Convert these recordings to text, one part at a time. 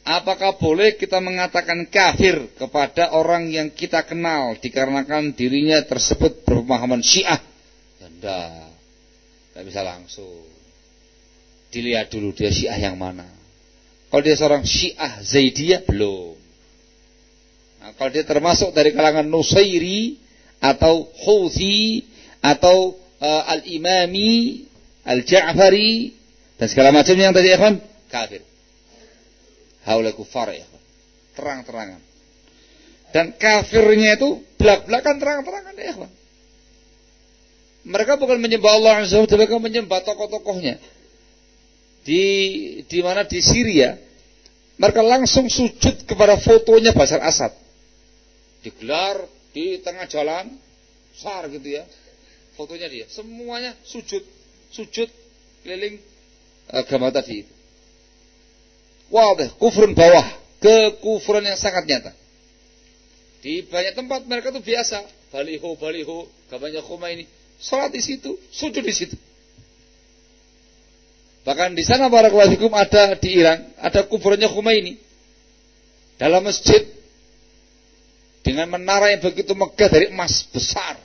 Apakah boleh kita mengatakan kafir kepada orang yang kita kenal dikarenakan dirinya tersebut berpemahaman Syiah? Tidak bisa langsung. Dilihat dulu dia Syiah yang mana. Kalau dia seorang Syiah Zaidiyah, belum. Nah, kalau dia termasuk dari kalangan Nusairi atau Houthi atau Al-Imami, Al-Ja'fari dan segala macam yang tadi ikhwan, kafir. Haula kufar ya, terang-terangan. Dan kafirnya itu belak-belakan terang-terangan ya, ikhwan. Mereka bukan menyembah Allah Azza wa Jalla, mereka menyembah tokoh-tokohnya. Di mana di Syria, mereka langsung sujud kepada fotonya Bashar Assad. Digelar di tengah jalan, besar gitu ya. Fotonya dia, semuanya sujud keliling agama tadi itu. Wadah, kufrun bawah, kekufuran yang sangat nyata. Di banyak tempat mereka itu biasa, baliho, gambarnya Khomeini, salat di situ, sujud di situ. Bahkan di sana barakallahu fikum ada di Iran, ada kuburannya Khomeini dalam masjid dengan menara yang begitu megah dari emas besar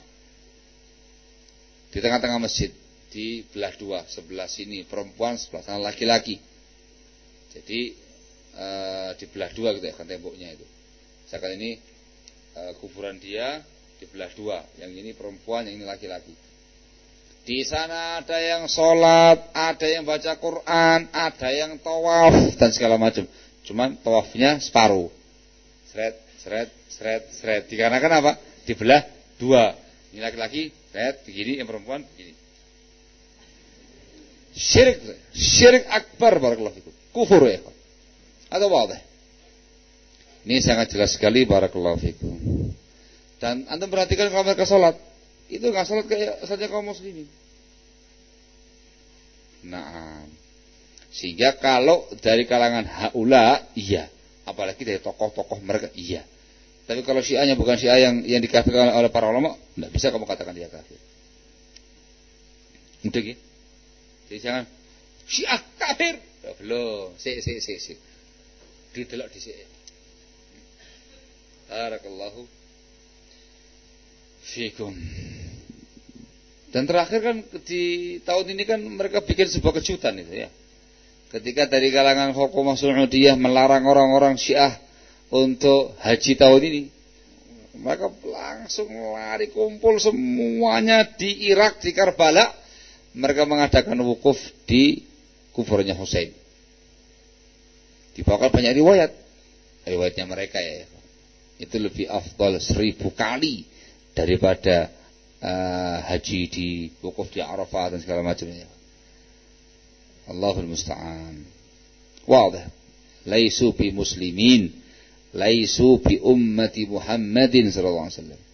di tengah-tengah masjid, di belah dua, sebelah sini perempuan, sebelah sana laki-laki. Jadi di belah dua gitu ya kan temboknya itu. Misalkan ini kuburan dia di belah dua, yang ini perempuan, yang ini laki-laki. Di sana ada yang sholat, ada yang baca Quran, ada yang tawaf dan segala macam. Cuman tawafnya separuh, seret. Dikarenakan apa? Di belah dua. Ini laki-laki, seret begini, yang perempuan begini. Syirik akbar barakallahu fikum. Kufur ya. Atau wadah. Ini sangat jelas sekali barakallahu fikum. Dan antum perhatikan kalau mereka sholat, itu nggak sholat kayak saja kaum muslimin. Nah, sehingga kalau dari kalangan haula, iya. Apalagi dari tokoh-tokoh mereka, iya. Tapi kalau Syiahnya bukan Syiah yang dikafirkan oleh para ulama, nggak bisa kamu katakan dia kafir. Itu gitu. Jadi jangan Syiah kafir. Ya, belum. Si. Didelok dhisik. Barakallahu fikum. Dan terakhir kan di tahun ini kan mereka bikin sebuah kejutan itu ya. Ketika dari kalangan Hukumah Saudiyah melarang orang-orang Syiah untuk haji tahun ini, mereka langsung lari kumpul semuanya di Irak, di Karbala. Mereka mengadakan wukuf di kuburnya Husain. Dibawakan banyak riwayatnya mereka ya. Itu lebih afdal 1000 kali daripada haji di wukuf di Arafah dan segala macamnya. Allahul musta'an. Wadah. Laisu bi muslimin, laisu bi ummati Muhammadin sallallahu alaihi wasallam.